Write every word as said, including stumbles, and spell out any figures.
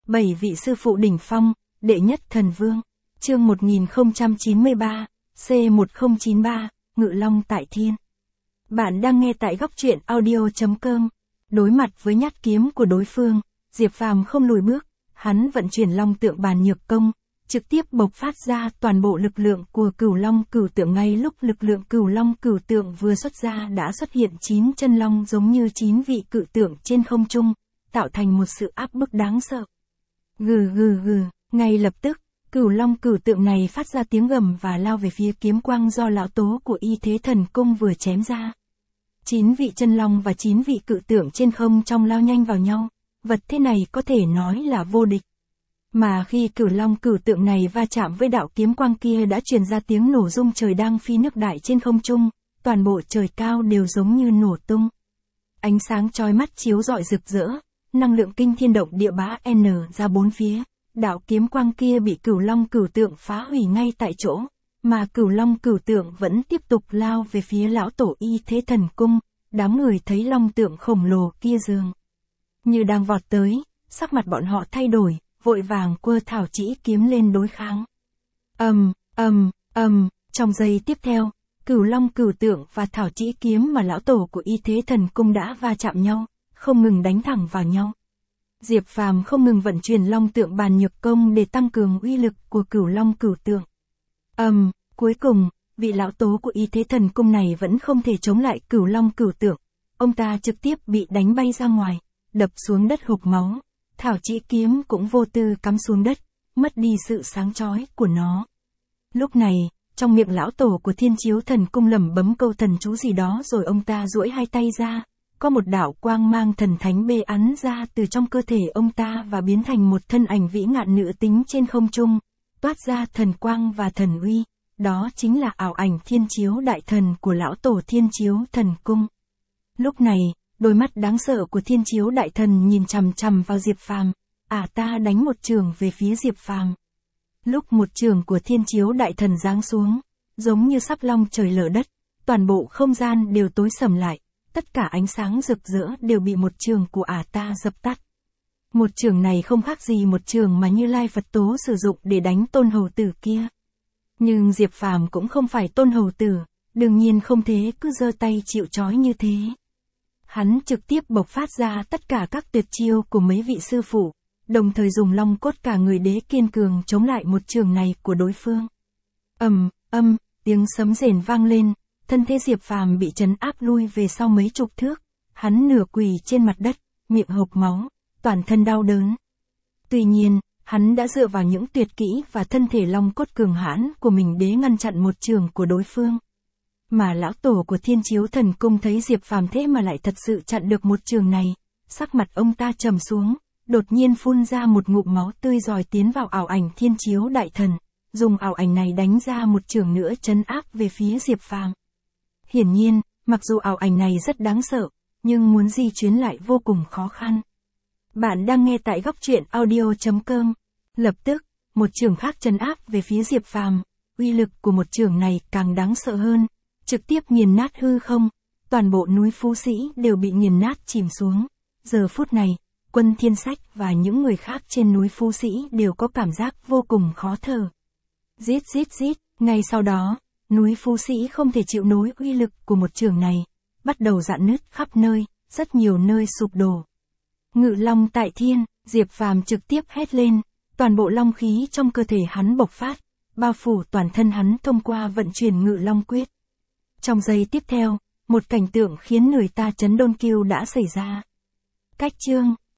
Bảy vị sư phụ đỉnh phong, đệ nhất thần vương. Chương một nghìn không trăm chín mươi ba, C một không chín ba, Ngự Long tại thiên. Bạn đang nghe tại góc truyện audio chấm com. Đối mặt với nhát kiếm của đối phương, Diệp Phàm không lùi bước, hắn vận chuyển Long Tượng Bàn Nhược Công, trực tiếp bộc phát ra toàn bộ lực lượng của Cửu Long Cửu Tượng. Ngay lúc lực lượng Cửu Long Cửu Tượng vừa xuất ra đã xuất hiện chín chân long giống như chín vị cự tượng trên không trung, tạo thành một sự áp bức đáng sợ. Gừ gừ gừ, ngay lập tức, Cửu Long Cửu Tượng này phát ra tiếng gầm và lao về phía kiếm quang do lão tố của Y Thế Thần Cung vừa chém ra. Chín vị chân long và chín vị cự tượng trên không trong lao nhanh vào nhau, vật thế này có thể nói là vô địch. Mà khi Cửu Long Cửu Tượng này va chạm với đạo kiếm quang kia đã truyền ra tiếng nổ rung trời đang phi nước đại trên không trung, toàn bộ trời cao đều giống như nổ tung. Ánh sáng chói mắt chiếu rọi rực rỡ, năng lượng kinh thiên động địa bá n ra bốn phía, đạo kiếm quang kia bị Cửu Long Cửu Tượng phá hủy ngay tại chỗ, mà Cửu Long Cửu Tượng vẫn tiếp tục lao về phía lão tổ Y Thế Thần Cung. Đám người thấy long tượng khổng lồ kia dường như đang vọt tới, sắc mặt bọn họ thay đổi, vội vàng quơ thảo chỉ kiếm lên đối kháng. Ầm, ầm, ầm, trong giây tiếp theo, Cửu Long Cửu Tượng và thảo chỉ kiếm mà lão tổ của Y Thế Thần Cung đã va chạm nhau, không ngừng đánh thẳng vào nhau. Diệp Phàm không ngừng vận chuyển Long Tượng Bàn Nhược Công để tăng cường uy lực của Cửu Long Cửu Tượng. Ầm, cuối cùng, vị lão tố của Y Thế Thần Cung này vẫn không thể chống lại Cửu Long Cửu Tượng, ông ta trực tiếp bị đánh bay ra ngoài, đập xuống đất hộc máu, thảo chỉ kiếm cũng vô tư cắm xuống đất, mất đi sự sáng chói của nó. Lúc này, trong miệng lão tổ của Thiên Chiếu Thần Cung lẩm bấm câu thần chú gì đó rồi ông ta duỗi hai tay ra, có một đạo quang mang thần thánh bê ắn ra từ trong cơ thể ông ta và biến thành một thân ảnh vĩ ngạn nữ tính trên không trung, toát ra thần quang và thần uy. Đó chính là ảo ảnh Thiên Chiếu Đại Thần của lão tổ Thiên Chiếu Thần Cung. Lúc này, đôi mắt đáng sợ của Thiên Chiếu Đại Thần nhìn chằm chằm vào Diệp Phàm, ả ta đánh một chưởng về phía Diệp Phàm. Lúc một chưởng của Thiên Chiếu Đại Thần giáng xuống, giống như sắp long trời lở đất, toàn bộ không gian đều tối sầm lại, tất cả ánh sáng rực rỡ đều bị một chưởng của ả ta dập tắt. Một chưởng này không khác gì một chưởng mà Như Lai Phật Tố sử dụng để đánh Tôn Hầu Tử kia. Nhưng Diệp Phàm cũng không phải Tôn Hầu Tử, đương nhiên không thế cứ giơ tay chịu trói như thế. Hắn trực tiếp bộc phát ra tất cả các tuyệt chiêu của mấy vị sư phụ, đồng thời dùng long cốt cả người đế kiên cường chống lại một trường này của đối phương. Ầm, âm, tiếng sấm rền vang lên, thân thể Diệp Phàm bị trấn áp lui về sau mấy chục thước, hắn nửa quỳ trên mặt đất, miệng hộc máu, toàn thân đau đớn. Tuy nhiên, hắn đã dựa vào những tuyệt kỹ và thân thể long cốt cường hãn của mình để ngăn chặn một trường của đối phương. Mà lão tổ của Thiên Chiếu Thần Cung thấy Diệp Phàm thế mà lại thật sự chặn được một trường này, sắc mặt ông ta trầm xuống, đột nhiên phun ra một ngụm máu tươi rồi tiến vào ảo ảnh Thiên Chiếu Đại Thần, dùng ảo ảnh này đánh ra một trường nữa trấn áp về phía Diệp Phàm. Hiển nhiên, mặc dù ảo ảnh này rất đáng sợ, nhưng muốn di chuyển lại vô cùng khó khăn. Bạn đang nghe tại góc truyện audio chấm com. Lập tức, một trường khác trấn áp về phía Diệp Phàm, uy lực của một trường này càng đáng sợ hơn, trực tiếp nghiền nát hư không, toàn bộ núi Phú Sĩ đều bị nghiền nát chìm xuống. Giờ phút này, Quân Thiên Sách và những người khác trên núi Phú Sĩ đều có cảm giác vô cùng khó thở. Rít rít rít, ngay sau đó, núi Phú Sĩ không thể chịu nổi uy lực của một trường này, bắt đầu rạn nứt khắp nơi, rất nhiều nơi sụp đổ. Ngự Long tại thiên, Diệp Phàm trực tiếp hét lên, toàn bộ long khí trong cơ thể hắn bộc phát, bao phủ toàn thân hắn thông qua vận chuyển Ngự Long Quyết. Trong giây tiếp theo, một cảnh tượng khiến người ta chấn đôn kiêu đã xảy ra. Cách chương,